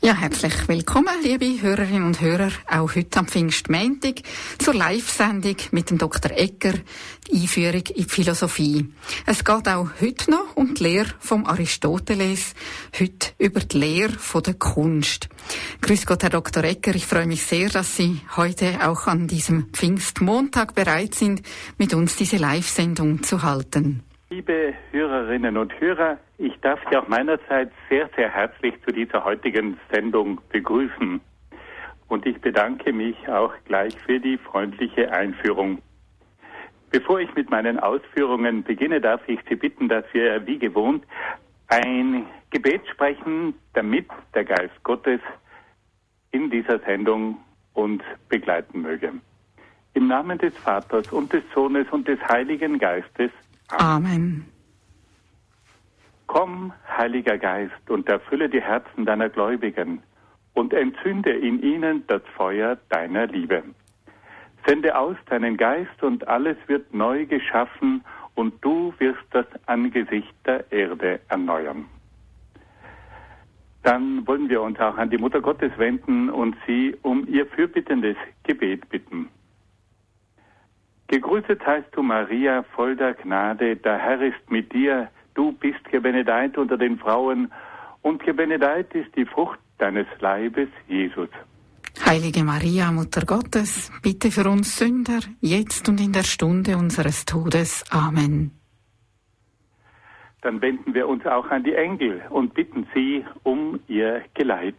Ja, herzlich willkommen, liebe Hörerinnen und Hörer, auch heute am Pfingstmontag zur Live-Sendung mit dem Dr. Egger, die Einführung in die Philosophie. Es geht auch heute noch um die Lehre vom Aristoteles, heute über die Lehre von der Kunst. Grüß Gott, Herr Dr. Egger, ich freue mich sehr, dass Sie heute auch an diesem Pfingstmontag bereit sind, mit uns diese Live-Sendung zu halten. Liebe Hörerinnen und Hörer, ich darf Sie auch meinerseits sehr, sehr herzlich zu dieser heutigen Sendung begrüßen. Und ich bedanke mich auch gleich für die freundliche Einführung. Bevor ich mit meinen Ausführungen beginne, darf ich Sie bitten, dass wir wie gewohnt ein Gebet sprechen, damit der Geist Gottes in dieser Sendung uns begleiten möge. Im Namen des Vaters und des Sohnes und des Heiligen Geistes. Amen. Komm, Heiliger Geist, und erfülle die Herzen deiner Gläubigen und entzünde in ihnen das Feuer deiner Liebe. Sende aus deinen Geist und alles wird neu geschaffen und du wirst das Angesicht der Erde erneuern. Dann wollen wir uns auch an die Mutter Gottes wenden und sie um ihr fürbittendes Gebet bitten. Gegrüßet heißt du, Maria, voll der Gnade, der Herr ist mit dir, du bist gebenedeit unter den Frauen, und gebenedeit ist die Frucht deines Leibes, Jesus. Heilige Maria, Mutter Gottes, bitte für uns Sünder, jetzt und in der Stunde unseres Todes. Amen. Dann wenden wir uns auch an die Engel und bitten sie um ihr Geleit.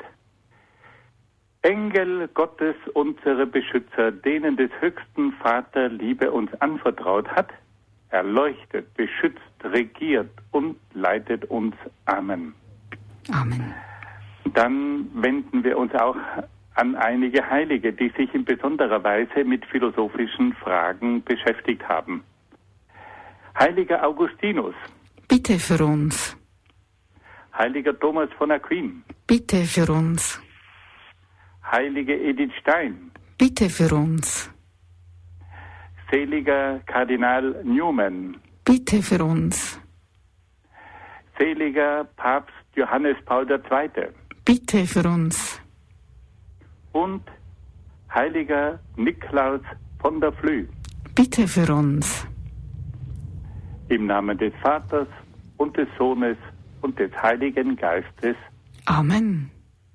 Engel Gottes, unsere Beschützer, denen des höchsten Vater Liebe uns anvertraut hat, erleuchtet, beschützt, regiert und leitet uns. Amen. Amen. Dann wenden wir uns auch an einige Heilige, die sich in besonderer Weise mit philosophischen Fragen beschäftigt haben. Heiliger Augustinus. Bitte für uns. Heiliger Thomas von Aquin. Bitte für uns. Heilige Edith Stein. Bitte für uns. Seliger Kardinal Newman. Bitte für uns. Seliger Papst Johannes Paul II. Bitte für uns. Und Heiliger Niklaus von der Flü. Bitte für uns. Im Namen des Vaters und des Sohnes und des Heiligen Geistes. Amen.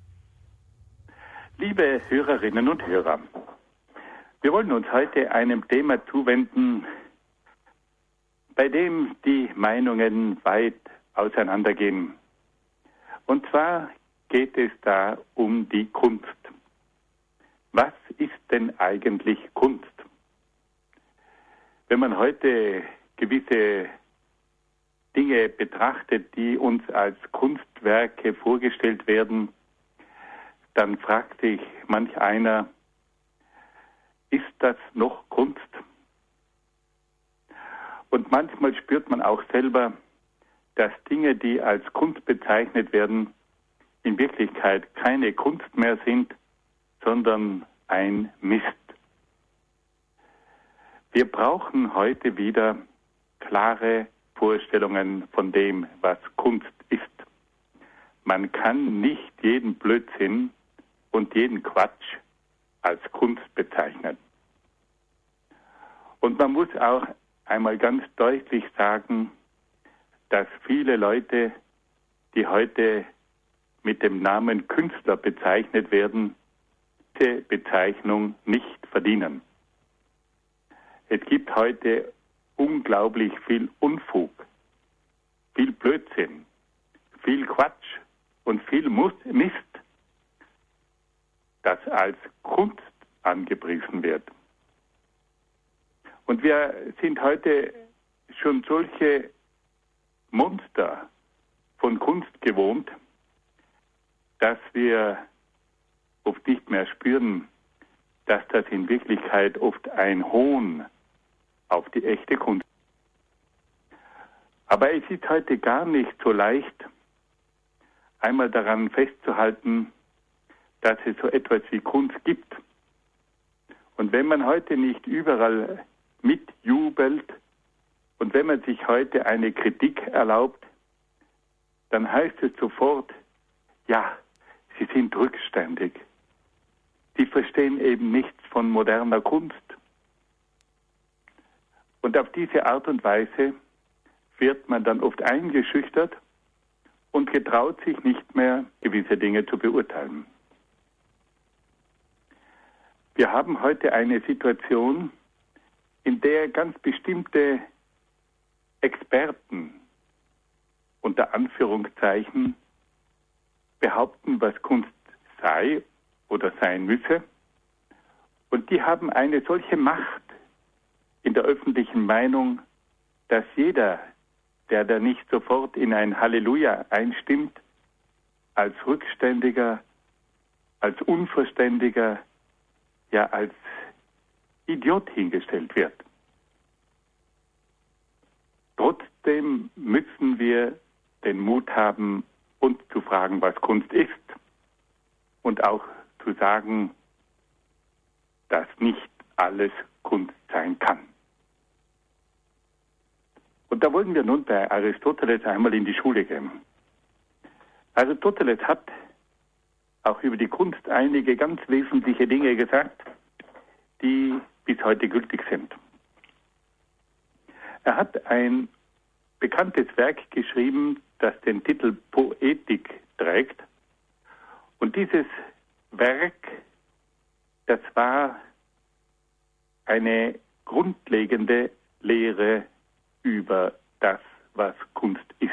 Liebe Hörerinnen und Hörer, wir wollen uns heute einem Thema zuwenden, bei dem die Meinungen weit auseinandergehen. Und zwar geht es da um die Kunst. Was ist denn eigentlich Kunst? Wenn man heute gewisse Dinge betrachtet, die uns als Kunstwerke vorgestellt werden, dann fragt sich manch einer, ist das noch Kunst? Und manchmal spürt man auch selber, dass Dinge, die als Kunst bezeichnet werden, in Wirklichkeit keine Kunst mehr sind, sondern ein Mist. Wir brauchen heute wieder klare Vorstellungen von dem, was Kunst ist. Man kann nicht jeden Blödsinn und jeden Quatsch als Kunst bezeichnen. Und man muss auch einmal ganz deutlich sagen, dass viele Leute, die heute mit dem Namen Künstler bezeichnet werden, diese Bezeichnung nicht verdienen. Es gibt heute unglaublich viel Unfug, viel Blödsinn, viel Quatsch und viel Mist, das als Kunst angepriesen wird. Und wir sind heute schon solche Monster von Kunst gewohnt, dass wir oft nicht mehr spüren, dass das in Wirklichkeit oft ein Hohn auf die echte Kunst ist. Aber es ist heute gar nicht so leicht, einmal daran festzuhalten, dass es so etwas wie Kunst gibt. Und wenn man heute nicht überall mitjubelt und wenn man sich heute eine Kritik erlaubt, dann heißt es sofort, ja, sie sind rückständig. Sie verstehen eben nichts von moderner Kunst. Und auf diese Art und Weise wird man dann oft eingeschüchtert und getraut sich nicht mehr, gewisse Dinge zu beurteilen. Wir haben heute eine Situation, in der ganz bestimmte Experten unter Anführungszeichen behaupten, was Kunst sei oder sein müsse. Und die haben eine solche Macht in der öffentlichen Meinung, dass jeder, der da nicht sofort in ein Halleluja einstimmt, als Rückständiger, als Unverständiger, ja als Idiot hingestellt wird. Trotzdem müssen wir den Mut haben, uns zu fragen, was Kunst ist und auch zu sagen, dass nicht alles Kunst sein kann. Und da wollen wir nun bei Aristoteles einmal in die Schule gehen. Aristoteles hat auch über die Kunst einige ganz wesentliche Dinge gesagt, die bis heute gültig sind. Er hat ein bekanntes Werk geschrieben, das den Titel Poetik trägt. Und dieses Werk, das war eine grundlegende Lehre über das, was Kunst ist.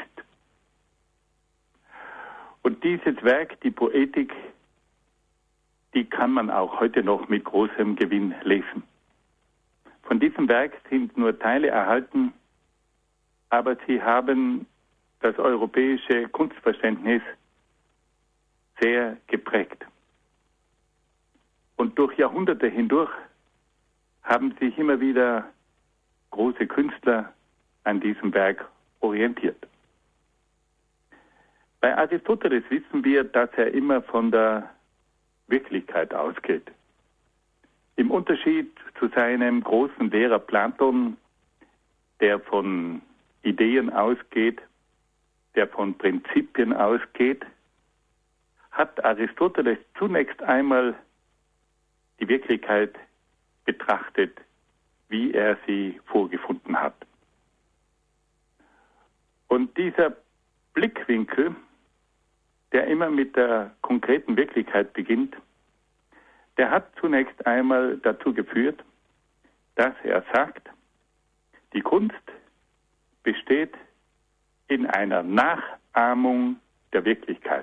Und dieses Werk, die Poetik, die kann man auch heute noch mit großem Gewinn lesen. Von diesem Werk sind nur Teile erhalten, aber sie haben das europäische Kunstverständnis sehr geprägt. Und durch Jahrhunderte hindurch haben sich immer wieder große Künstler an diesem Werk orientiert. Bei Aristoteles wissen wir, dass er immer von der Wirklichkeit ausgeht. Im Unterschied zu seinem großen Lehrer Platon, der von Ideen ausgeht, der von Prinzipien ausgeht, hat Aristoteles zunächst einmal die Wirklichkeit betrachtet, wie er sie vorgefunden hat. Und dieser Blickwinkel, der immer mit der konkreten Wirklichkeit beginnt, der hat zunächst einmal dazu geführt, dass er sagt, die Kunst besteht in einer Nachahmung der Wirklichkeit.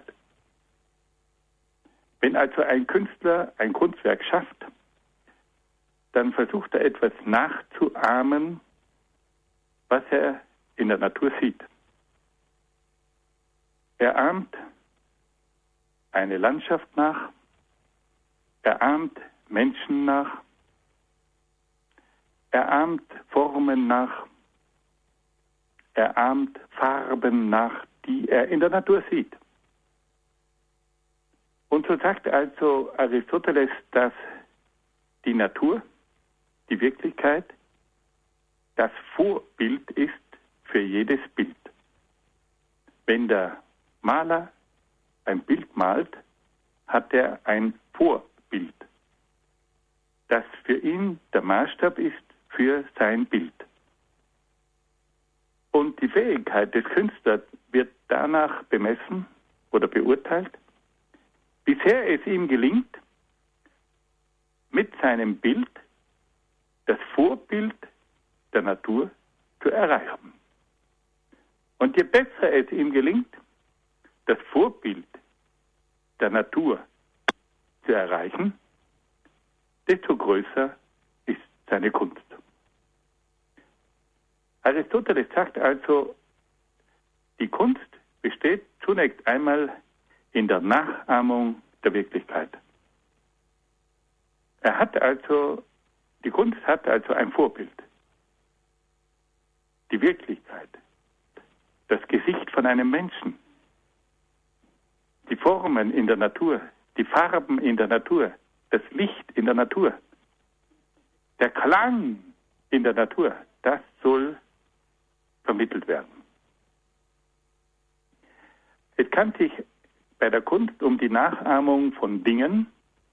Wenn also ein Künstler ein Kunstwerk schafft, dann versucht er etwas nachzuahmen, was er in der Natur sieht. Er ahmt eine Landschaft nach, er ahmt Menschen nach, er ahmt Formen nach, er ahmt Farben nach, die er in der Natur sieht. Und so sagt also Aristoteles, dass die Natur, die Wirklichkeit, das Vorbild ist für jedes Bild. Wenn der Maler ein Bild malt, hat er ein Vorbild, das für ihn der Maßstab ist für sein Bild. Und die Fähigkeit des Künstlers wird danach bemessen oder beurteilt, wie sehr es ihm gelingt, mit seinem Bild das Vorbild der Natur zu erreichen. Und je besser es ihm gelingt, das Vorbild der Natur zu erreichen, desto größer ist seine Kunst. Aristoteles sagt also, die Kunst besteht zunächst einmal in der Nachahmung der Wirklichkeit. Die Kunst hat also ein Vorbild. Die Wirklichkeit, das Gesicht von einem Menschen, die Formen in der Natur, die Farben in der Natur, das Licht in der Natur, der Klang in der Natur, das soll vermittelt werden. Es kann sich bei der Kunst um die Nachahmung von Dingen,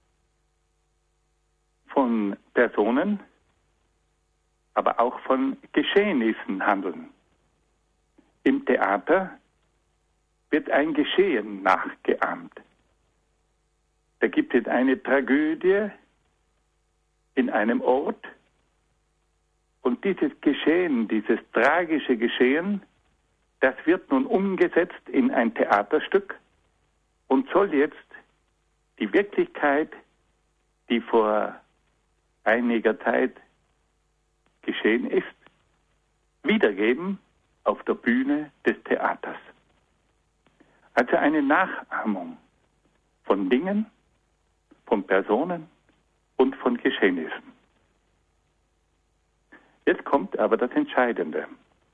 von Personen, aber auch von Geschehnissen handeln. Im Theater wird ein Geschehen nachgeahmt. Da gibt es eine Tragödie in einem Ort und dieses Geschehen, dieses tragische Geschehen, das wird nun umgesetzt in ein Theaterstück und soll jetzt die Wirklichkeit, die vor einiger Zeit geschehen ist, wiedergeben auf der Bühne des Theaters. Also eine Nachahmung von Dingen, von Personen und von Geschehnissen. Jetzt kommt aber das Entscheidende.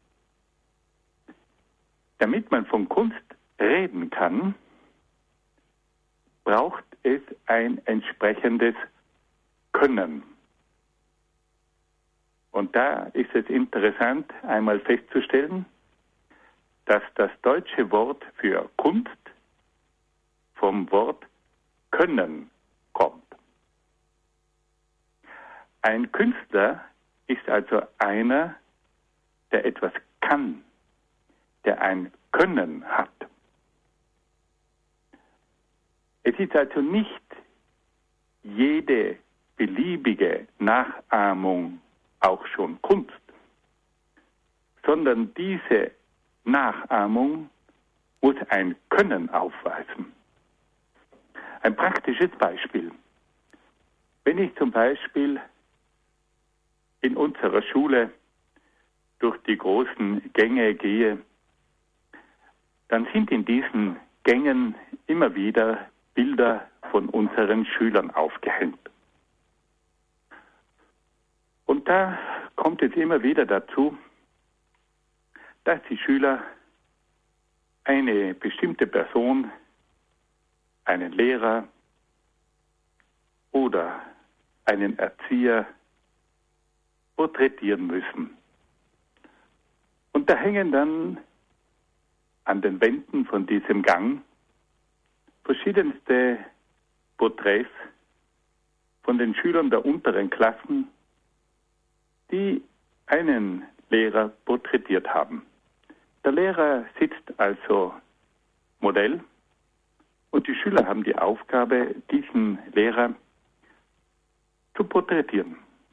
Damit man von Kunst reden kann, braucht es ein entsprechendes Können. Und da ist es interessant, einmal festzustellen, dass das deutsche Wort für Kunst vom Wort Können kommt. Ein Künstler ist also einer, der etwas kann, der ein Können hat. Es ist also nicht jede beliebige Nachahmung auch schon Kunst, sondern diese Nachahmung muss ein Können aufweisen. Ein praktisches Beispiel. Wenn ich zum Beispiel in unserer Schule durch die großen Gänge gehe, dann sind in diesen Gängen immer wieder Bilder von unseren Schülern aufgehängt. Und da kommt es immer wieder dazu, dass die Schüler eine bestimmte Person, einen Lehrer oder einen Erzieher porträtieren müssen. Und da hängen dann an den Wänden von diesem Gang verschiedenste Porträts von den Schülern der unteren Klassen, die einen Lehrer porträtiert haben. Der Lehrer sitzt also Modell und die Schüler haben die Aufgabe, diesen Lehrer zu porträtieren.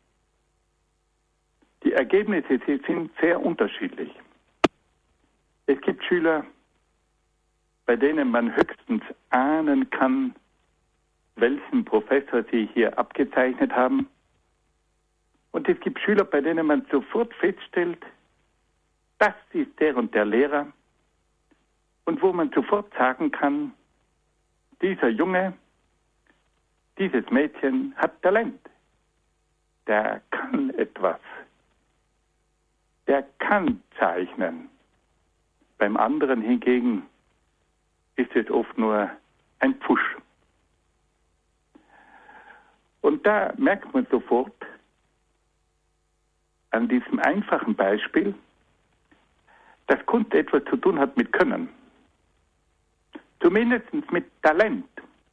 Die Ergebnisse sind sehr unterschiedlich. Es gibt Schüler, bei denen man höchstens ahnen kann, welchen Professor sie hier abgezeichnet haben. Und es gibt Schüler, bei denen man sofort feststellt, das ist der und der Lehrer. Und wo man sofort sagen kann, dieser Junge, dieses Mädchen hat Talent. Der kann etwas. Der kann zeichnen. Beim anderen hingegen ist es oft nur ein Pfusch. Und da merkt man sofort an diesem einfachen Beispiel, dass Kunst etwas zu tun hat mit Können. Zumindest mit Talent.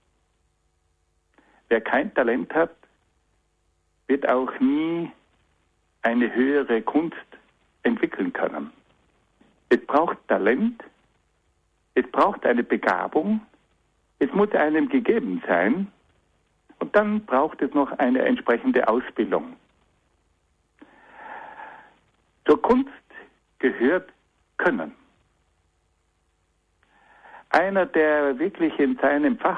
Wer kein Talent hat, wird auch nie eine höhere Kunst entwickeln können. Es braucht Talent, es braucht eine Begabung, es muss einem gegeben sein und dann braucht es noch eine entsprechende Ausbildung. Zur Kunst gehört Können. Einer, der wirklich in seinem Fach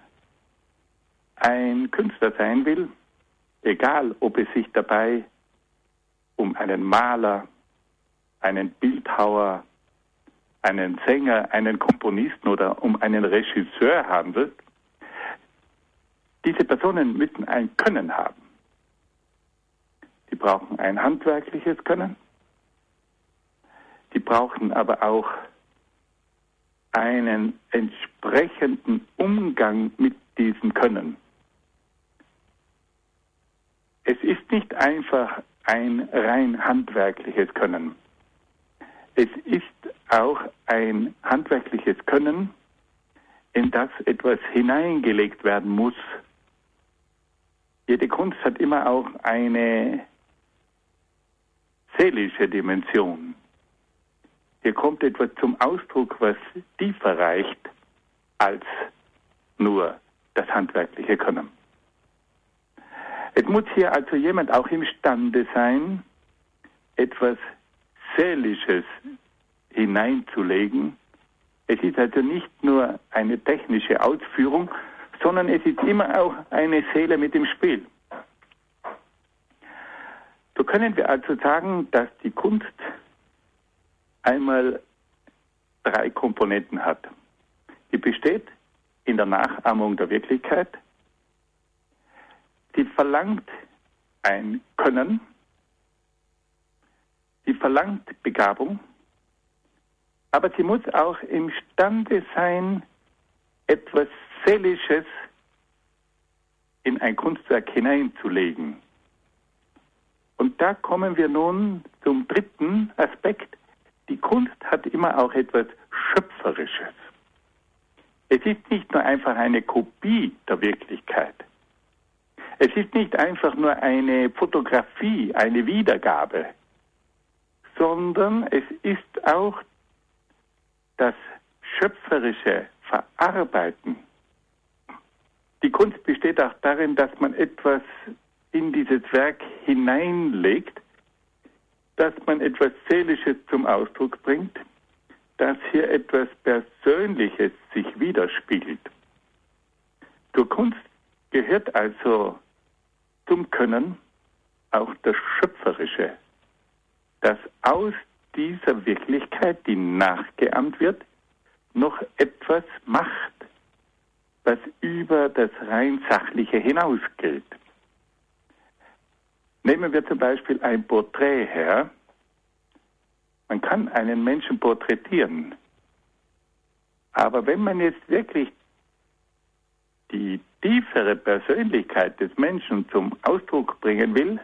ein Künstler sein will, egal ob es sich dabei um einen Maler, einen Bildhauer, einen Sänger, einen Komponisten oder um einen Regisseur handelt, diese Personen müssen ein Können haben. Sie brauchen ein handwerkliches Können, sie brauchen aber auch einen entsprechenden Umgang mit diesem Können. Es ist nicht einfach ein rein handwerkliches Können. Es ist auch ein handwerkliches Können, in das etwas hineingelegt werden muss. Jede Kunst hat immer auch eine seelische Dimension. Hier kommt etwas zum Ausdruck, was tiefer reicht als nur das handwerkliche Können. Es muss hier also jemand auch imstande sein, etwas Seelisches hineinzulegen. Es ist also nicht nur eine technische Ausführung, sondern es ist immer auch eine Seele mit im Spiel. So können wir also sagen, dass die Kunst einmal 3 Komponenten hat. Die besteht in der Nachahmung der Wirklichkeit. Sie verlangt ein Können. Sie verlangt Begabung. Aber sie muss auch imstande sein, etwas Seelisches in ein Kunstwerk hineinzulegen. Und da kommen wir nun zum 3. Aspekt. Die Kunst hat immer auch etwas Schöpferisches. Es ist nicht nur einfach eine Kopie der Wirklichkeit. Es ist nicht einfach nur eine Fotografie, eine Wiedergabe, sondern es ist auch das schöpferische Verarbeiten. Die Kunst besteht auch darin, dass man etwas in dieses Werk hineinlegt, dass man etwas Seelisches zum Ausdruck bringt, dass hier etwas Persönliches sich widerspiegelt. Zur Kunst gehört also zum Können auch das Schöpferische, dass aus dieser Wirklichkeit, die nachgeahmt wird, noch etwas macht, was über das rein Sachliche hinausgeht. Nehmen wir zum Beispiel ein Porträt her. Man kann einen Menschen porträtieren. Aber wenn man jetzt wirklich die tiefere Persönlichkeit des Menschen zum Ausdruck bringen will,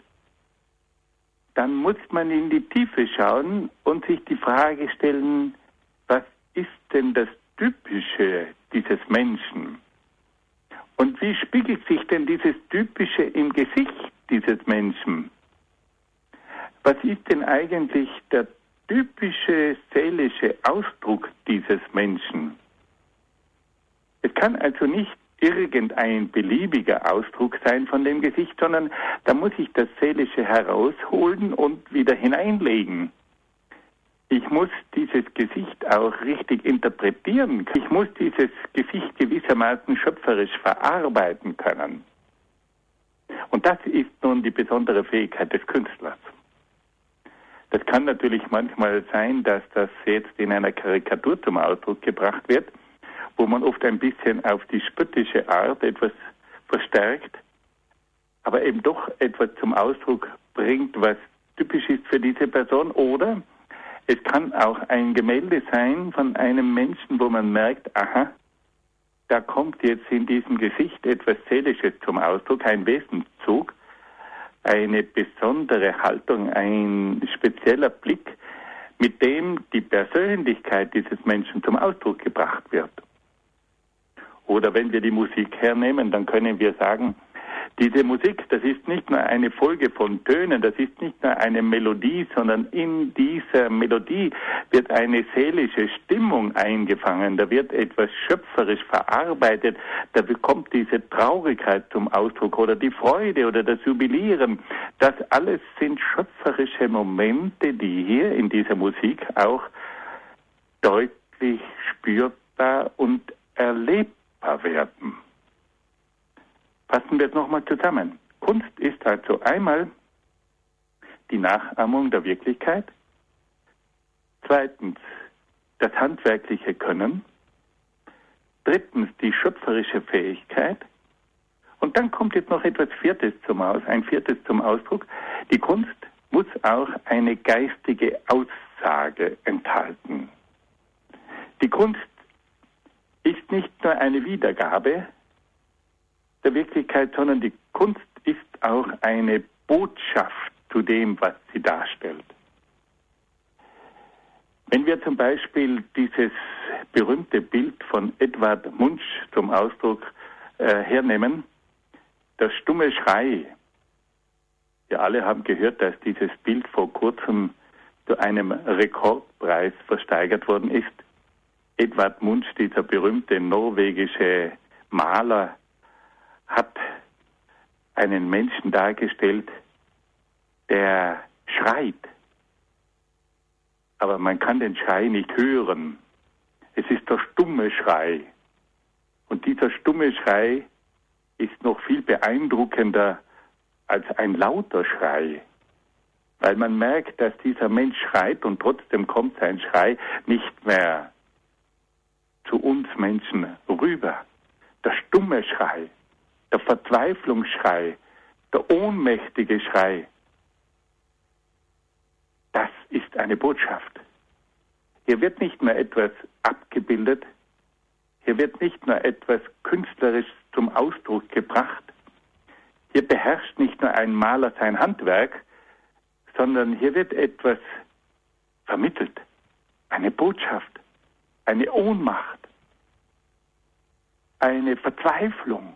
dann muss man in die Tiefe schauen und sich die Frage stellen, was ist denn das Typische dieses Menschen? Und wie spiegelt sich denn dieses Typische im Gesicht dieses Menschen? Was ist denn eigentlich der typische seelische Ausdruck dieses Menschen? Es kann also nicht irgendein beliebiger Ausdruck sein von dem Gesicht, sondern da muss ich das Seelische herausholen und wieder hineinlegen. Ich muss dieses Gesicht auch richtig interpretieren. Ich muss dieses Gesicht gewissermaßen schöpferisch verarbeiten können. Und das ist nun die besondere Fähigkeit des Künstlers. Das kann natürlich manchmal sein, dass das jetzt in einer Karikatur zum Ausdruck gebracht wird, wo man oft ein bisschen auf die spöttische Art etwas verstärkt, aber eben doch etwas zum Ausdruck bringt, was typisch ist für diese Person. Oder es kann auch ein Gemälde sein von einem Menschen, wo man merkt, aha, da kommt jetzt in diesem Gesicht etwas Seelisches zum Ausdruck, ein Wesenszug, eine besondere Haltung, ein spezieller Blick, mit dem die Persönlichkeit dieses Menschen zum Ausdruck gebracht wird. Oder wenn wir die Musik hernehmen, dann können wir sagen, diese Musik, das ist nicht nur eine Folge von Tönen, das ist nicht nur eine Melodie, sondern in dieser Melodie wird eine seelische Stimmung eingefangen, da wird etwas schöpferisch verarbeitet, da bekommt diese Traurigkeit zum Ausdruck oder die Freude oder das Jubilieren. Das alles sind schöpferische Momente, die hier in dieser Musik auch deutlich spürbar und erlebbar werden. Fassen wir es nochmal zusammen. Kunst ist also einmal die Nachahmung der Wirklichkeit, 2. das handwerkliche Können, 3. die schöpferische Fähigkeit und dann kommt jetzt noch etwas 4. ein 4. zum Ausdruck. Die Kunst muss auch eine geistige Aussage enthalten. Die Kunst ist nicht nur eine Wiedergabe der Wirklichkeit, sondern die Kunst ist auch eine Botschaft zu dem, was sie darstellt. Wenn wir zum Beispiel dieses berühmte Bild von Edvard Munch zum Ausdruck hernehmen, das stumme Schrei. Wir alle haben gehört, dass dieses Bild vor kurzem zu einem Rekordpreis versteigert worden ist. Edvard Munch, dieser berühmte norwegische Maler, hat einen Menschen dargestellt, der schreit. Aber man kann den Schrei nicht hören. Es ist der stumme Schrei. Und dieser stumme Schrei ist noch viel beeindruckender als ein lauter Schrei. Weil man merkt, dass dieser Mensch schreit und trotzdem kommt sein Schrei nicht mehr zu uns Menschen rüber. Der stumme Schrei, der Verzweiflungsschrei, der ohnmächtige Schrei, das ist eine Botschaft. Hier wird nicht nur etwas abgebildet, hier wird nicht nur etwas künstlerisch zum Ausdruck gebracht, hier beherrscht nicht nur ein Maler sein Handwerk, sondern hier wird etwas vermittelt, eine Botschaft, eine Ohnmacht, eine Verzweiflung.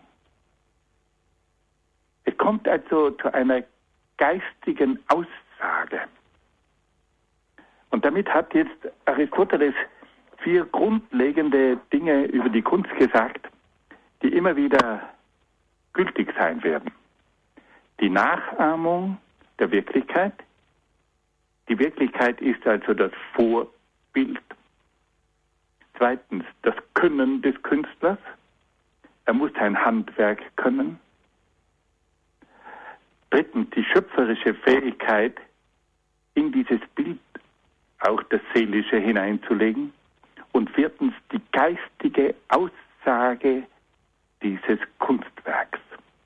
Es kommt also zu einer geistigen Aussage. Und damit hat jetzt Aristoteles 4 grundlegende Dinge über die Kunst gesagt, die immer wieder gültig sein werden. Die Nachahmung der Wirklichkeit. Die Wirklichkeit ist also das Vorbild. Zweitens, das Können des Künstlers. Er muss sein Handwerk können. Drittens, die schöpferische Fähigkeit, in dieses Bild auch das Seelische hineinzulegen. Und viertens, die geistige Aussage dieses Kunstwerks.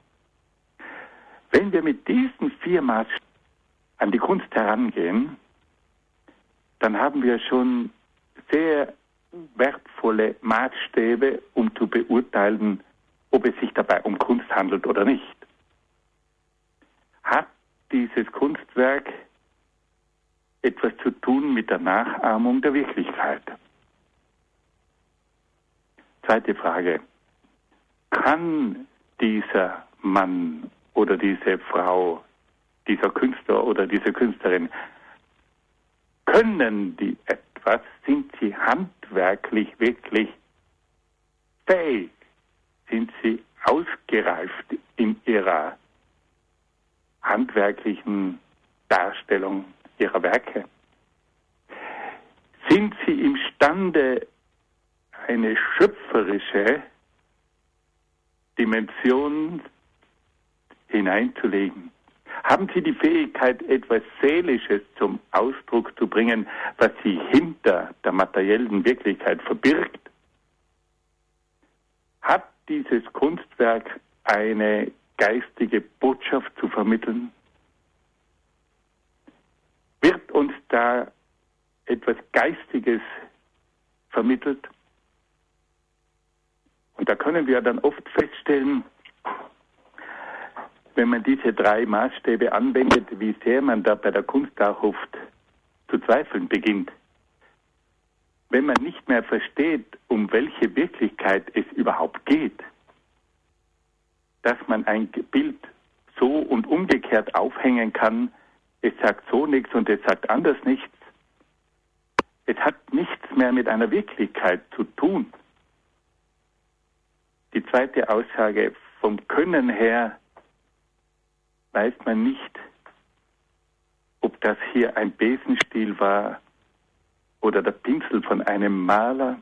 Wenn wir mit diesen 4 Maßstäben an die Kunst herangehen, dann haben wir schon sehr wertvolle Maßstäbe, um zu beurteilen, ob es sich dabei um Kunst handelt oder nicht. Hat dieses Kunstwerk etwas zu tun mit der Nachahmung der Wirklichkeit? Zweite Frage. Kann dieser Mann oder diese Frau, dieser Künstler oder diese Künstlerin, können die etwas? Sind sie handwerklich wirklich fähig? Sind sie ausgereift in ihrer handwerklichen Darstellung ihrer Werke? Sind sie imstande, eine schöpferische Dimension hineinzulegen? Haben sie die Fähigkeit, etwas Seelisches zum Ausdruck zu bringen, was sie hinter der materiellen Wirklichkeit verbirgt? Hat dieses Kunstwerk eine geistige Botschaft zu vermitteln? Wird uns da etwas Geistiges vermittelt? Und da können wir dann oft feststellen, wenn man diese 3 Maßstäbe anwendet, wie sehr man da bei der Kunst auch oft zu zweifeln beginnt. Wenn man nicht mehr versteht, um welche Wirklichkeit es überhaupt geht, dass man ein Bild so und umgekehrt aufhängen kann, es sagt so nichts und es sagt anders nichts. Es hat nichts mehr mit einer Wirklichkeit zu tun. Die zweite Aussage, vom Können her weiß man nicht, ob das hier ein Besenstiel war oder der Pinsel von einem Maler.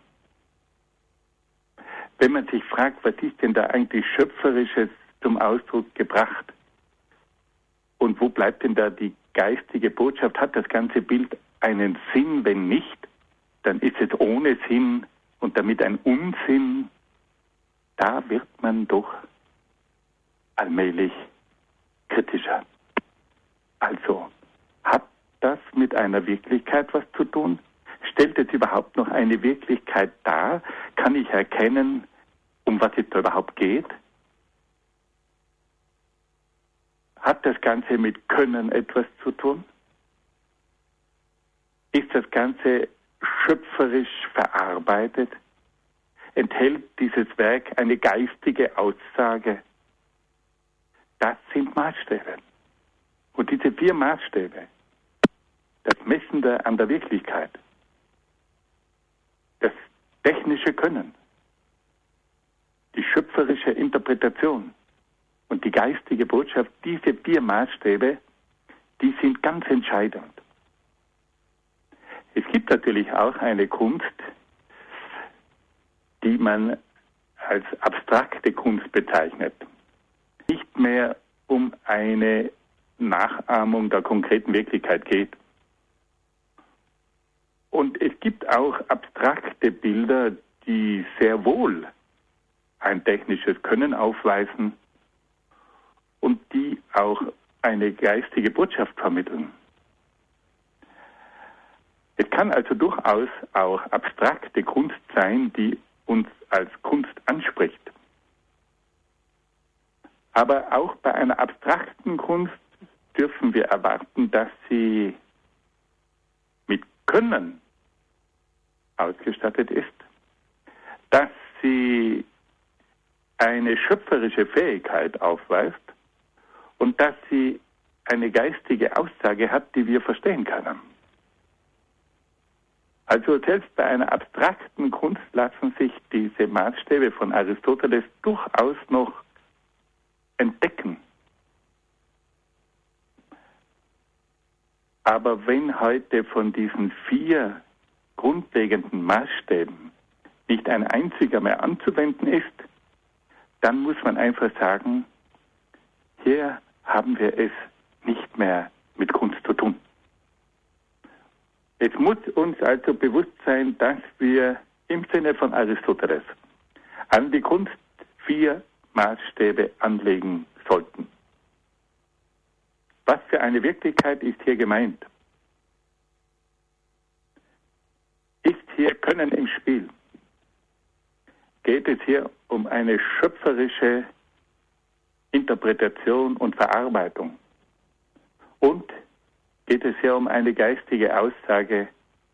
Wenn man sich fragt, was ist denn da eigentlich Schöpferisches zum Ausdruck gebracht und wo bleibt denn da die geistige Botschaft? Hat das ganze Bild einen Sinn? Wenn nicht, dann ist es ohne Sinn und damit ein Unsinn. Da wird man doch allmählich kritischer. Also, hat das mit einer Wirklichkeit was zu tun? Stellt es überhaupt noch eine Wirklichkeit dar? Kann ich erkennen, um was es da überhaupt geht? Hat das Ganze mit Können etwas zu tun? Ist das Ganze schöpferisch verarbeitet? Enthält dieses Werk eine geistige Aussage? Das sind Maßstäbe. Und diese 4 Maßstäbe, das Messende an der Wirklichkeit, das technische Können, die schöpferische Interpretation und die geistige Botschaft, diese 4 Maßstäbe, die sind ganz entscheidend. Es gibt natürlich auch eine Kunst, die man als abstrakte Kunst bezeichnet. Nicht mehr um eine Nachahmung der konkreten Wirklichkeit geht. Und es gibt auch abstrakte Bilder, die sehr wohl ein technisches Können aufweisen und die auch eine geistige Botschaft vermitteln. Es kann also durchaus auch abstrakte Kunst sein, die uns als Kunst anspricht. Aber auch bei einer abstrakten Kunst dürfen wir erwarten, dass sie mit Können ausgestattet ist, dass sie eine schöpferische Fähigkeit aufweist und dass sie eine geistige Aussage hat, die wir verstehen können. Also selbst bei einer abstrakten Kunst lassen sich diese Maßstäbe von Aristoteles durchaus noch entdecken. Aber wenn heute von diesen 4 grundlegenden Maßstäben nicht ein einziger mehr anzuwenden ist, dann muss man einfach sagen, hier haben wir es nicht mehr mit Kunst zu tun. Es muss uns also bewusst sein, dass wir im Sinne von Aristoteles an die Kunst 4 Maßstäbe anlegen sollten. Was für eine Wirklichkeit ist hier gemeint? Ist hier Können im Spiel? Geht es hier um eine schöpferische Interpretation und Verarbeitung? Und geht es hier um eine geistige Aussage,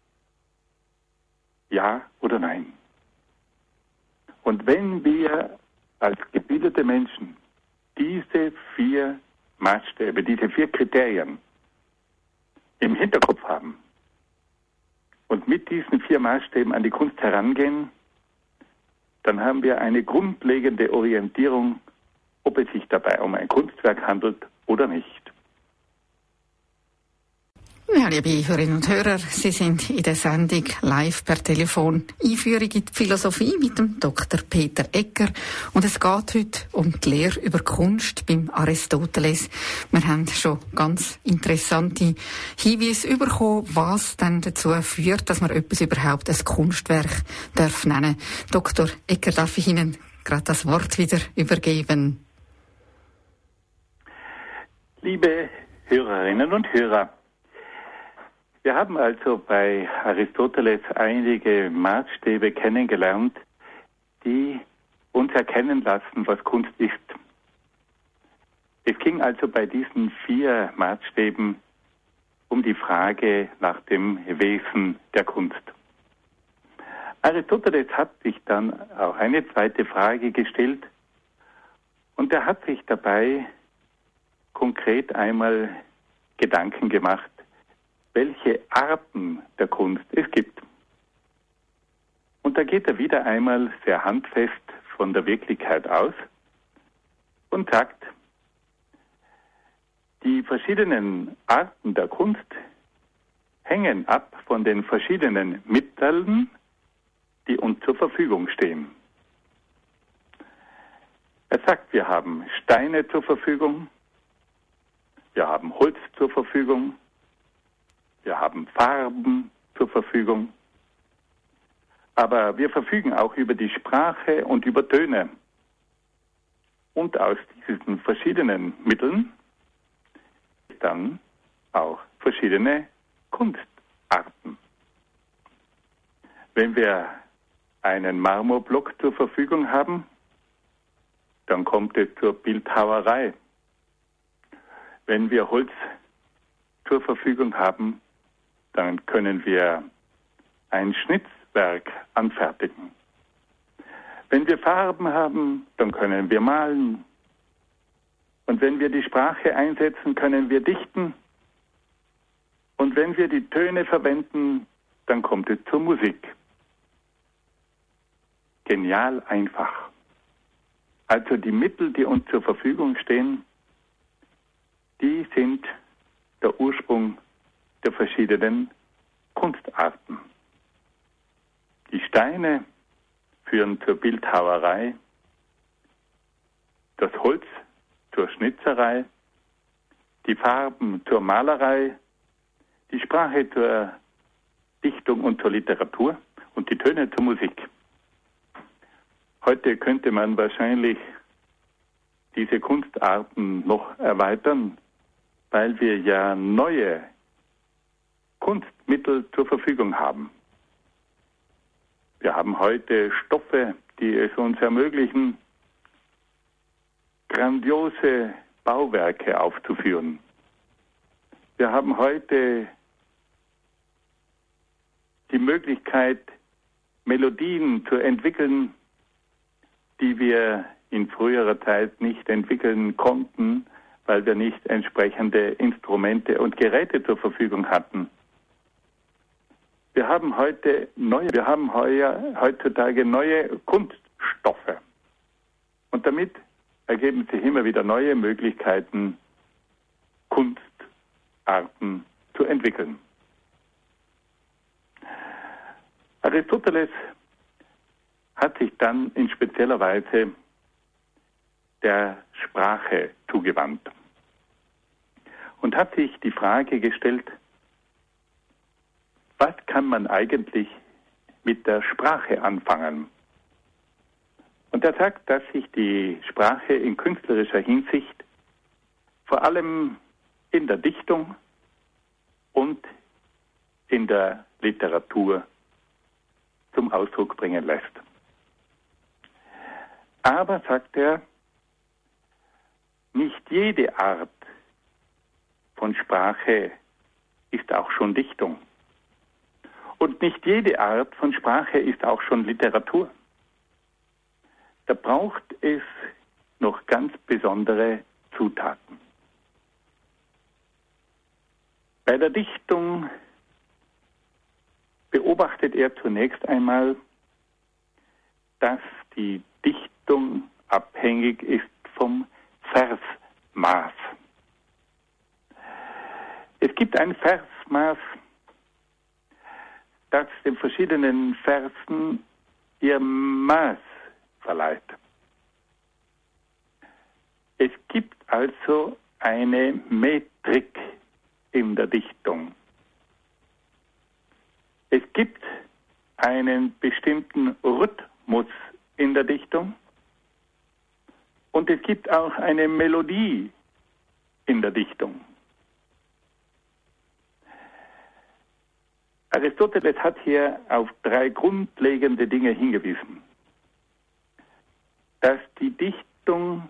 ja oder nein? Und wenn wir als gebildete Menschen diese 4 Maßstäbe, diese 4 Kriterien im Hinterkopf haben und mit diesen 4 Maßstäben an die Kunst herangehen, dann haben wir eine grundlegende Orientierung, ob es sich dabei um ein Kunstwerk handelt oder nicht. Ja, liebe Hörerinnen und Hörer, Sie sind in der Sendung live per Telefon Einführung in die Philosophie mit dem Dr. Peter Egger. Und es geht heute um die Lehre über Kunst beim Aristoteles. Wir haben schon ganz interessante Hinweise bekommen, was dann dazu führt, dass man etwas überhaupt ein Kunstwerk nennen darf. Dr. Egger, darf ich Ihnen gerade das Wort wieder übergeben? Liebe Hörerinnen und Hörer, wir haben also bei Aristoteles einige Maßstäbe kennengelernt, die uns erkennen lassen, was Kunst ist. Es ging also bei diesen 4 Maßstäben um die Frage nach dem Wesen der Kunst. Aristoteles hat sich dann auch eine zweite Frage gestellt und er hat sich dabei konkret einmal Gedanken gemacht, welche Arten der Kunst es gibt. Und da geht er wieder einmal sehr handfest von der Wirklichkeit aus und sagt, die verschiedenen Arten der Kunst hängen ab von den verschiedenen Mitteln, die uns zur Verfügung stehen. Er sagt, wir haben Steine zur Verfügung, wir haben Holz zur Verfügung, wir haben Farben zur Verfügung, aber wir verfügen auch über die Sprache und über Töne. Und aus diesen verschiedenen Mitteln dann auch verschiedene Kunstarten. Wenn wir einen Marmorblock zur Verfügung haben, dann kommt es zur Bildhauerei. Wenn wir Holz zur Verfügung haben, dann können wir ein Schnitzwerk anfertigen. Wenn wir Farben haben, dann können wir malen. Und wenn wir die Sprache einsetzen, können wir dichten. Und wenn wir die Töne verwenden, dann kommt es zur Musik. Genial einfach. Also die Mittel, die uns zur Verfügung stehen, die sind der Ursprung der verschiedenen Kunstarten. Die Steine führen zur Bildhauerei, das Holz zur Schnitzerei, die Farben zur Malerei, die Sprache zur Dichtung und zur Literatur und die Töne zur Musik. Heute könnte man wahrscheinlich diese Kunstarten noch erweitern, weil wir ja neue Kunstmittel zur Verfügung haben. Wir haben heute Stoffe, die es uns ermöglichen, grandiose Bauwerke aufzuführen. Wir haben heute die Möglichkeit, Melodien zu entwickeln, die wir in früherer Zeit nicht entwickeln konnten, weil wir nicht entsprechende Instrumente und Geräte zur Verfügung hatten. Wir haben heutzutage neue Kunststoffe. Und damit ergeben sich immer wieder neue Möglichkeiten, Kunstarten zu entwickeln. Aristoteles hat sich dann in spezieller Weise der Sprache zugewandt und hat sich die Frage gestellt, was kann man eigentlich mit der Sprache anfangen? Und er sagt, dass sich die Sprache in künstlerischer Hinsicht vor allem in der Dichtung und in der Literatur zum Ausdruck bringen lässt. Aber, sagt er, nicht jede Art von Sprache ist auch schon Dichtung. Und nicht jede Art von Sprache ist auch schon Literatur. Da braucht es noch ganz besondere Zutaten. Bei der Dichtung beobachtet er zunächst einmal, dass die Dichtung abhängig ist vom Versmaß. Es gibt ein Versmaß, das den verschiedenen Versen ihr Maß verleiht. Es gibt also eine Metrik in der Dichtung. Es gibt einen bestimmten Rhythmus in der Dichtung und es gibt auch eine Melodie in der Dichtung. Aristoteles hat hier auf 3 grundlegende Dinge hingewiesen. Dass die Dichtung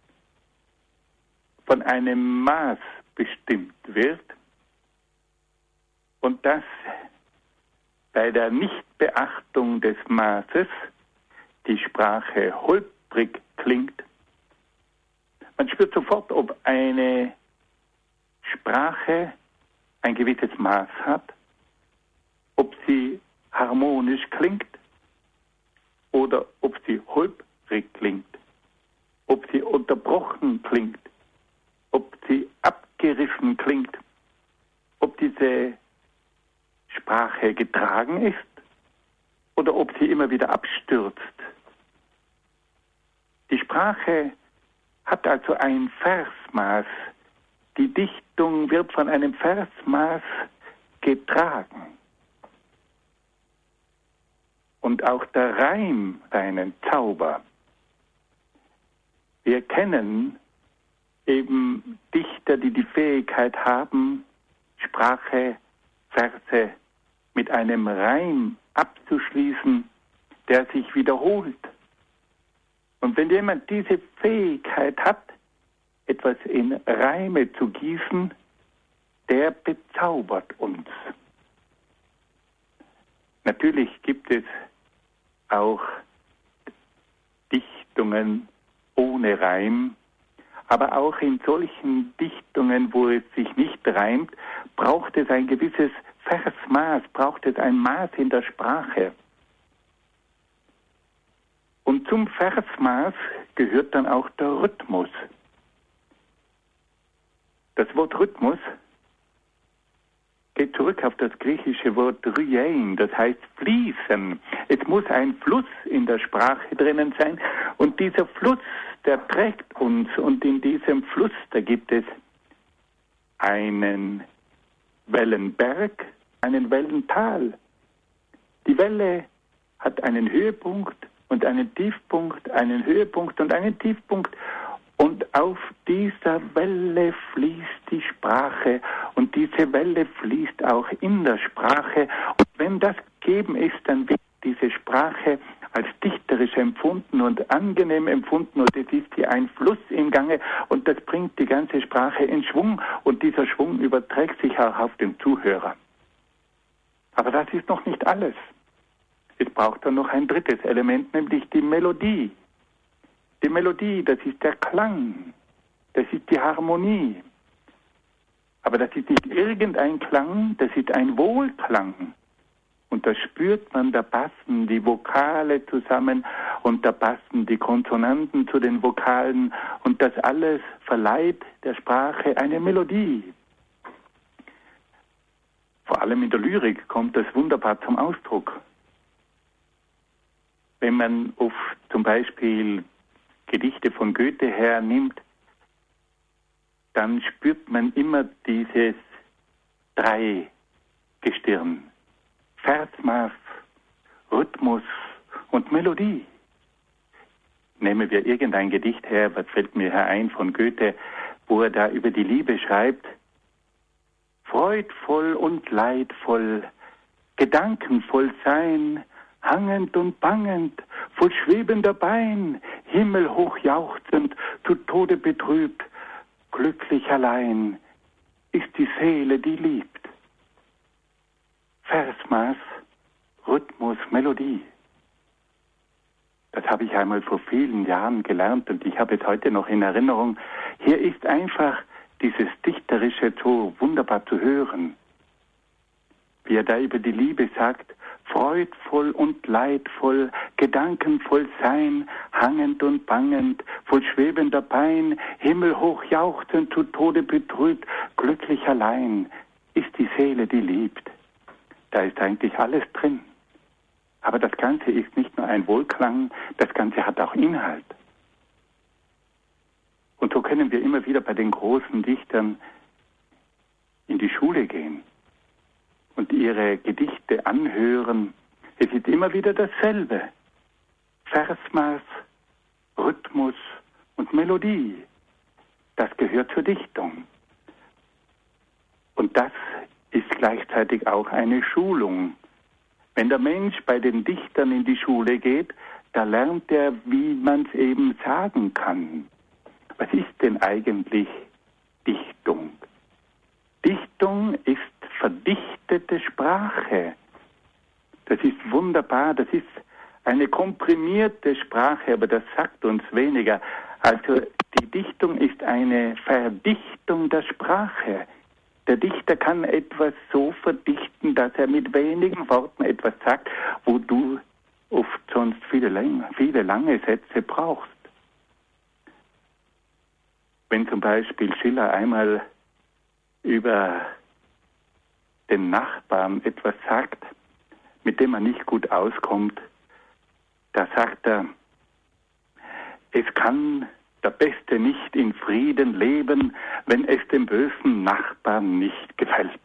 von einem Maß bestimmt wird und dass bei der Nichtbeachtung des Maßes die Sprache holprig klingt. Man spürt sofort, ob eine Sprache ein gewisses Maß hat, ob sie harmonisch klingt oder ob sie holprig klingt, ob sie unterbrochen klingt, ob sie abgerissen klingt, ob diese Sprache getragen ist oder ob sie immer wieder abstürzt. Die Sprache hat also ein Versmaß. Die Dichtung wird von einem Versmaß getragen. Und auch der Reim seinen Zauber. Wir kennen eben Dichter, die die Fähigkeit haben, Sprache, Verse mit einem Reim abzuschließen, der sich wiederholt. Und wenn jemand diese Fähigkeit hat, etwas in Reime zu gießen, der bezaubert uns. Natürlich gibt es auch Dichtungen ohne Reim, aber auch in solchen Dichtungen, wo es sich nicht reimt, braucht es ein gewisses Versmaß, braucht es ein Maß in der Sprache. Und zum Versmaß gehört dann auch der Rhythmus. Das Wort Rhythmus geht zurück auf das griechische Wort ryein, das heißt fließen. Es muss ein Fluss in der Sprache drinnen sein und dieser Fluss, der trägt uns und in diesem Fluss, da gibt es einen Wellenberg, einen Wellental. Die Welle hat einen Höhepunkt und einen Tiefpunkt, einen Höhepunkt und einen Tiefpunkt. Und auf dieser Welle fließt die Sprache und diese Welle fließt auch in der Sprache. Und wenn das gegeben ist, dann wird diese Sprache als dichterisch empfunden und angenehm empfunden und es ist hier ein Fluss im Gange und das bringt die ganze Sprache in Schwung und dieser Schwung überträgt sich auch auf den Zuhörer. Aber das ist noch nicht alles. Es braucht dann noch ein drittes Element, nämlich die Melodie. Die Melodie, das ist der Klang, das ist die Harmonie. Aber das ist nicht irgendein Klang, das ist ein Wohlklang. Und da spürt man, da passen die Vokale zusammen und da passen die Konsonanten zu den Vokalen und das alles verleiht der Sprache eine Melodie. Vor allem in der Lyrik kommt das wunderbar zum Ausdruck. Wenn man auf zum Beispiel Gedichte von Goethe hernimmt, dann spürt man immer dieses Dreigestirn. Versmaß, Rhythmus und Melodie. Nehmen wir irgendein Gedicht her, was fällt mir ein von Goethe, wo er da über die Liebe schreibt, freudvoll und leidvoll, gedankenvoll sein, hangend und bangend, voll schwebender Bein, himmelhoch jauchzend, zu Tode betrübt, glücklich allein, ist die Seele, die liebt. Versmaß, Rhythmus, Melodie. Das habe ich einmal vor vielen Jahren gelernt und ich habe es heute noch in Erinnerung. Hier ist einfach dieses Dichterische so wunderbar zu hören. Wie er da über die Liebe sagt, freudvoll und leidvoll, gedankenvoll sein, hangend und bangend, voll schwebender Bein, himmelhoch jauchzend, zu Tode betrübt, glücklich allein, ist die Seele, die liebt. Da ist eigentlich alles drin. Aber das Ganze ist nicht nur ein Wohlklang, das Ganze hat auch Inhalt. Und so können wir immer wieder bei den großen Dichtern in die Schule gehen und ihre Gedichte anhören. Es ist immer wieder dasselbe. Versmaß, Rhythmus und Melodie. Das gehört zur Dichtung. Und das ist gleichzeitig auch eine Schulung. Wenn der Mensch bei den Dichtern in die Schule geht, da lernt er, wie man es eben sagen kann. Was ist denn eigentlich Dichtung? Dichtung ist verdichtete Sprache. Das ist wunderbar, das ist eine komprimierte Sprache, aber das sagt uns weniger. Also die Dichtung ist eine Verdichtung der Sprache. Der Dichter kann etwas so verdichten, dass er mit wenigen Worten etwas sagt, wo du oft sonst viele lange Sätze brauchst. Wenn zum Beispiel Schiller einmal über den Nachbarn etwas sagt, mit dem er nicht gut auskommt, da sagt er, es kann der Beste nicht in Frieden leben, wenn es dem bösen Nachbarn nicht gefällt.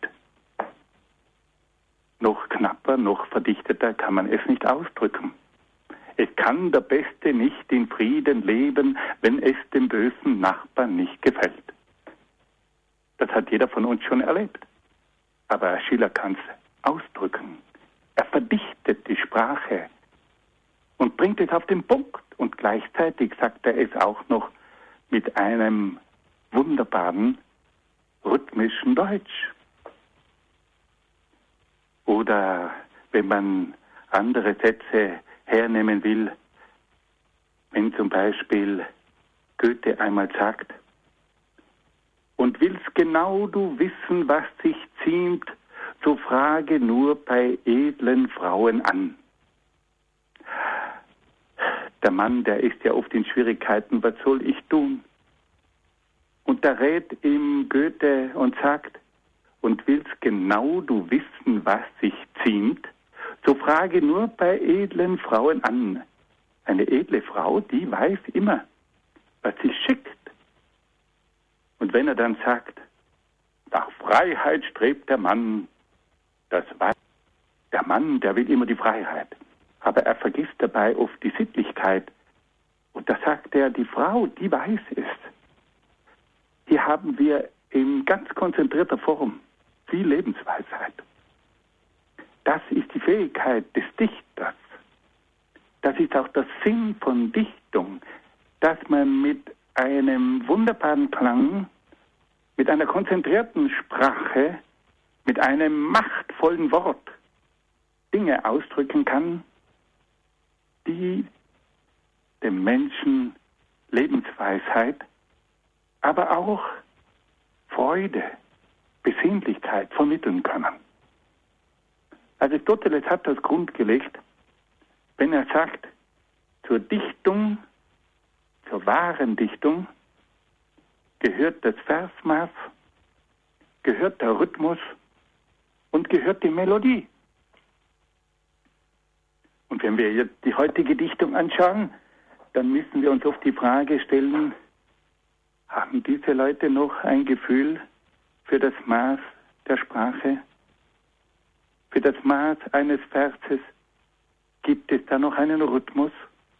Noch knapper, noch verdichteter kann man es nicht ausdrücken. Es kann der Beste nicht in Frieden leben, wenn es dem bösen Nachbarn nicht gefällt. Das hat jeder von uns schon erlebt. Aber Schiller kann es ausdrücken. Er verdichtet die Sprache und bringt es auf den Punkt. Und gleichzeitig sagt er es auch noch mit einem wunderbaren rhythmischen Deutsch. Oder wenn man andere Sätze hernehmen will, wenn zum Beispiel Goethe einmal sagt, und willst genau du wissen, was sich ziemt, so frage nur bei edlen Frauen an. Der Mann, der ist ja oft in Schwierigkeiten, was soll ich tun? Und da rät ihm Goethe und sagt, und willst genau du wissen, was sich ziemt, so frage nur bei edlen Frauen an. Eine edle Frau, die weiß immer, was sich schickt. Und wenn er dann sagt, nach Freiheit strebt der Mann, das weiß der Mann, der will immer die Freiheit. Aber er vergisst dabei oft die Sittlichkeit. Und da sagt er, die Frau, die weiß es. Hier haben wir in ganz konzentrierter Form viel Lebensweisheit. Das ist die Fähigkeit des Dichters. Das ist auch der Sinn von Dichtung, dass man mit einem wunderbaren Klang, mit einer konzentrierten Sprache, mit einem machtvollen Wort Dinge ausdrücken kann, die dem Menschen Lebensweisheit, aber auch Freude, Besinnlichkeit vermitteln können. Aristoteles hat das grundgelegt, wenn er sagt, zur Dichtung, zur wahren Dichtung, gehört das Versmaß, gehört der Rhythmus und gehört die Melodie. Und wenn wir jetzt die heutige Dichtung anschauen, dann müssen wir uns oft die Frage stellen, haben diese Leute noch ein Gefühl für das Maß der Sprache, für das Maß eines Verses? Gibt es da noch einen Rhythmus?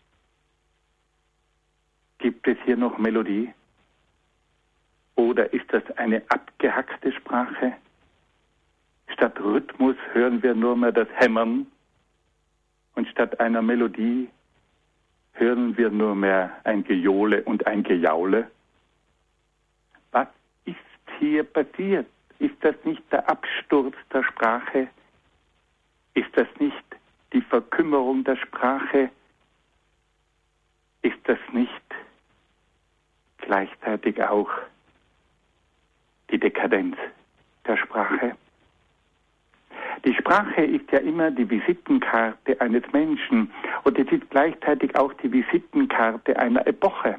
Gibt es hier noch Melodie? Oder ist das eine abgehackte Sprache? Statt Rhythmus hören wir nur mehr das Hämmern und statt einer Melodie hören wir nur mehr ein Gejohle und ein Gejaule. Was ist hier passiert? Ist das nicht der Absturz der Sprache? Ist das nicht die Verkümmerung der Sprache? Ist das nicht gleichzeitig auch die Dekadenz der Sprache? Die Sprache ist ja immer die Visitenkarte eines Menschen und es ist gleichzeitig auch die Visitenkarte einer Epoche.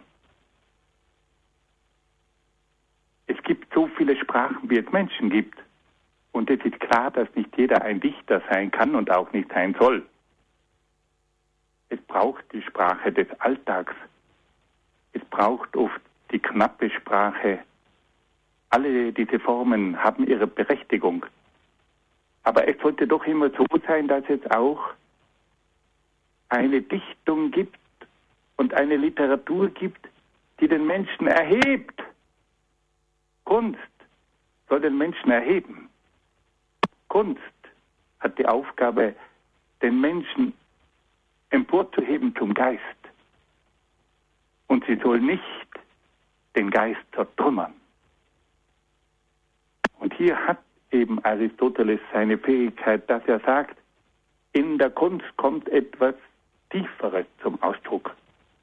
Es gibt so viele Sprachen, wie es Menschen gibt. Und es ist klar, dass nicht jeder ein Dichter sein kann und auch nicht sein soll. Es braucht die Sprache des Alltags. Es braucht oft die knappe Sprache. Alle diese Formen haben ihre Berechtigung. Aber es sollte doch immer so sein, dass es auch eine Dichtung gibt und eine Literatur gibt, die den Menschen erhebt. Kunst soll den Menschen erheben. Kunst hat die Aufgabe, den Menschen emporzuheben zum Geist. Und sie soll nicht den Geist zertrümmern. Und hier hat eben Aristoteles seine Fähigkeit, dass er sagt, in der Kunst kommt etwas Tieferes zum Ausdruck.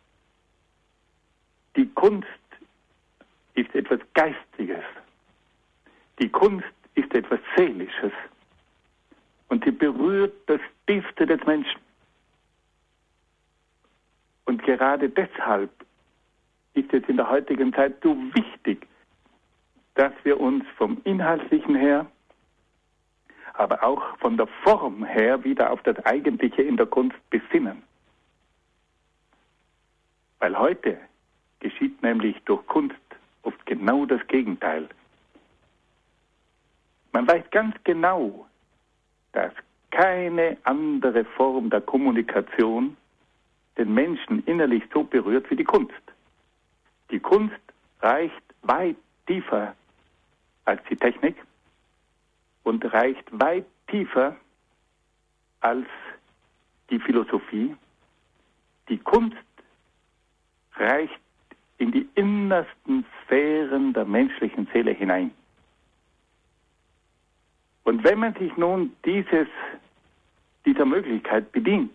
Die Kunst ist etwas Geistiges. Die Kunst ist etwas Seelisches. Und sie berührt das Tiefste des Menschen. Und gerade deshalb ist es in der heutigen Zeit so wichtig, dass wir uns vom Inhaltlichen her, aber auch von der Form her wieder auf das Eigentliche in der Kunst besinnen. Weil heute geschieht nämlich durch Kunst oft genau das Gegenteil. Man weiß ganz genau, dass keine andere Form der Kommunikation den Menschen innerlich so berührt wie die Kunst. Die Kunst reicht weit tiefer als die Technik und reicht weit tiefer als die Philosophie. Die Kunst reicht in die innersten Sphären der menschlichen Seele hinein. Und wenn man sich nun dieses dieser Möglichkeit bedient,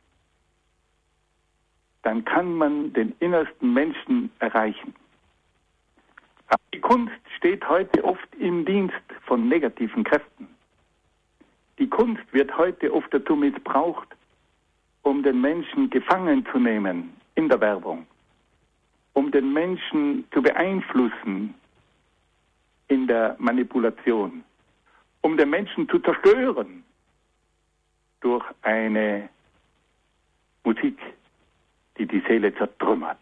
dann kann man den innersten Menschen erreichen. Aber die Kunst steht heute oft im Dienst von negativen Kräften. Die Kunst wird heute oft dazu missbraucht, um den Menschen gefangen zu nehmen in der Werbung, um den Menschen zu beeinflussen in der Manipulation, um den Menschen zu zerstören durch eine Musik, die die Seele zertrümmert.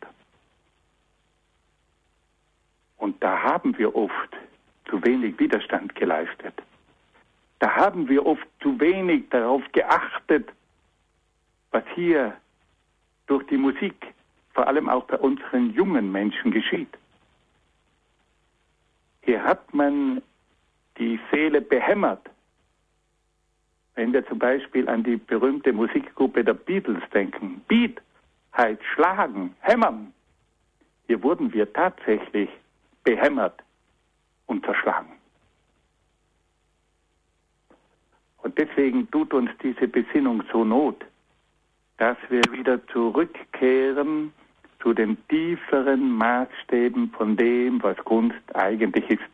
Und da haben wir oft zu wenig Widerstand geleistet. Da haben wir oft zu wenig darauf geachtet, was hier durch die Musik, vor allem auch bei unseren jungen Menschen, geschieht. Hier hat man die Seele behämmert. Wenn wir zum Beispiel an die berühmte Musikgruppe der Beatles denken. Beat heißt schlagen, hämmern. Hier wurden wir tatsächlich behämmert und zerschlagen. Und deswegen tut uns diese Besinnung so Not, dass wir wieder zurückkehren zu den tieferen Maßstäben von dem, was Kunst eigentlich ist.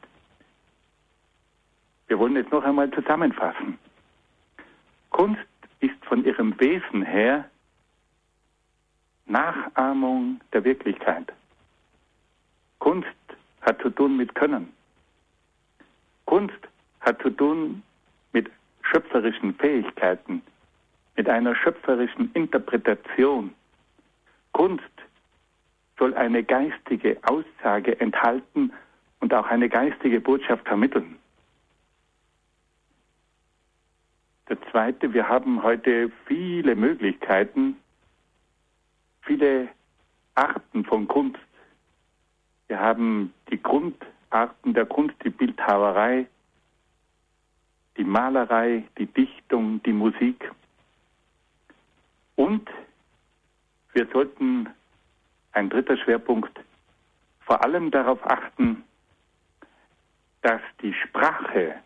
Wir wollen jetzt noch einmal zusammenfassen. Kunst ist von ihrem Wesen her Nachahmung der Wirklichkeit. Kunst hat zu tun mit Können. Kunst hat zu tun mit schöpferischen Fähigkeiten, mit einer schöpferischen Interpretation. Kunst soll eine geistige Aussage enthalten und auch eine geistige Botschaft vermitteln. Das Zweite, wir haben heute viele Möglichkeiten, viele Arten von Kunst. Wir haben die Grundarten der Kunst, die Bildhauerei, die Malerei, die Dichtung, die Musik. Und wir sollten, ein dritter Schwerpunkt, vor allem darauf achten, dass die Sprache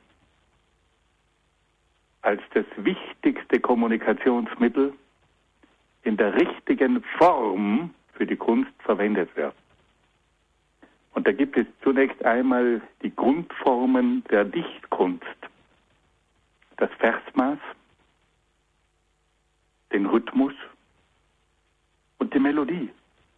als das wichtigste Kommunikationsmittel in der richtigen Form für die Kunst verwendet wird. Und da gibt es zunächst einmal die Grundformen der Dichtkunst. Das Versmaß, den Rhythmus und die Melodie.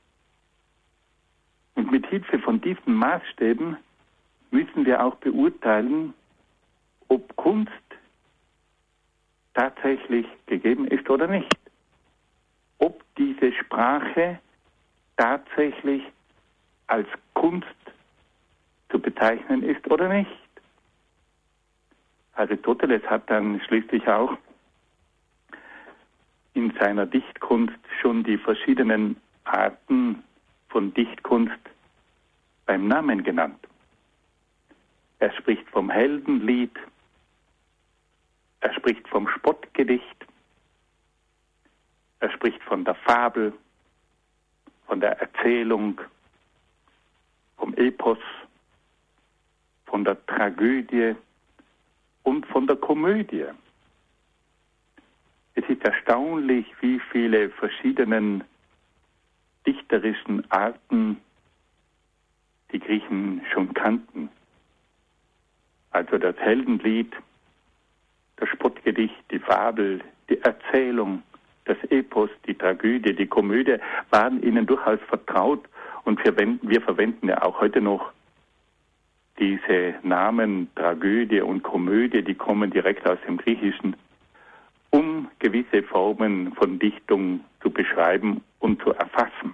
Und mit Hilfe von diesen Maßstäben müssen wir auch beurteilen, ob Kunst tatsächlich gegeben ist oder nicht. Ob diese Sprache tatsächlich als Kunst zu bezeichnen ist oder nicht. Aristoteles hat dann schließlich auch in seiner Dichtkunst schon die verschiedenen Arten von Dichtkunst beim Namen genannt. Er spricht vom Heldenlied, er spricht vom Spottgedicht, er spricht von der Fabel, von der Erzählung, vom Epos, von der Tragödie und von der Komödie. Es ist erstaunlich, wie viele verschiedenen dichterischen Arten die Griechen schon kannten. Also das Heldenlied, das Spottgedicht, die Fabel, die Erzählung, das Epos, die Tragödie, die Komödie waren ihnen durchaus vertraut und wir verwenden ja auch heute noch diese Namen Tragödie und Komödie, die kommen direkt aus dem Griechischen, um gewisse Formen von Dichtung zu beschreiben und zu erfassen.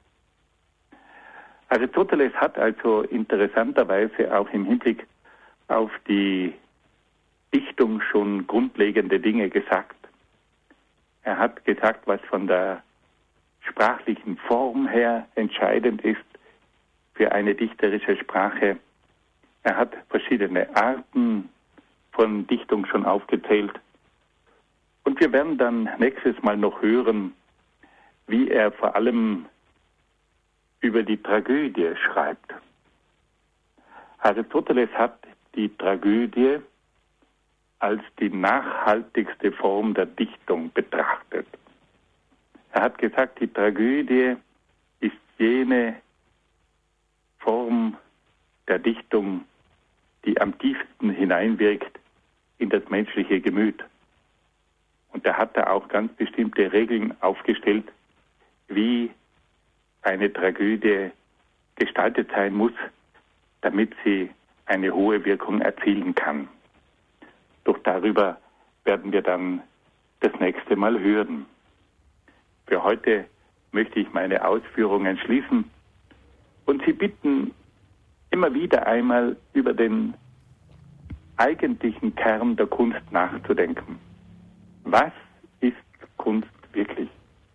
Aristoteles hat also interessanterweise auch im Hinblick auf die Dichtung schon grundlegende Dinge gesagt. Er hat gesagt, was von der sprachlichen Form her entscheidend ist für eine dichterische Sprache. Er hat verschiedene Arten von Dichtung schon aufgezählt. Und wir werden dann nächstes Mal noch hören, wie er vor allem über die Tragödie schreibt. Aristoteles hat die Tragödie als die nachhaltigste Form der Dichtung betrachtet. Er hat gesagt, die Tragödie ist jene Form der Dichtung, die am tiefsten hineinwirkt in das menschliche Gemüt. Und da hat er auch ganz bestimmte Regeln aufgestellt, wie eine Tragödie gestaltet sein muss, damit sie eine hohe Wirkung erzielen kann. Doch darüber werden wir dann das nächste Mal hören. Für heute möchte ich meine Ausführungen schließen und Sie bitten, immer wieder einmal über den eigentlichen Kern der Kunst nachzudenken. Was ist Kunst wirklich?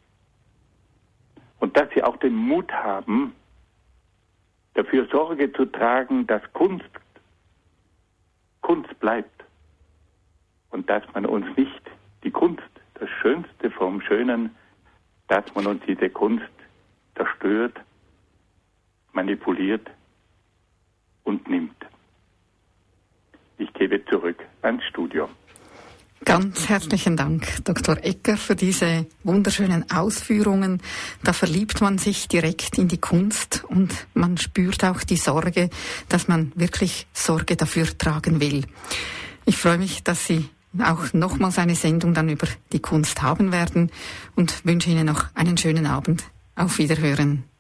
Und dass Sie auch den Mut haben, dafür Sorge zu tragen, dass Kunst bleibt und dass man uns nicht die Kunst, das Schönste vom Schönen, dass man uns diese Kunst zerstört, manipuliert und nimmt. Ich gebe zurück ans Studio. Ganz herzlichen Dank, Dr. Egger, für diese wunderschönen Ausführungen. Da verliebt man sich direkt in die Kunst und man spürt auch die Sorge, dass man wirklich Sorge dafür tragen will. Ich freue mich, dass Sie auch nochmals eine Sendung dann über die Kunst haben werden und wünsche Ihnen noch einen schönen Abend. Auf Wiederhören.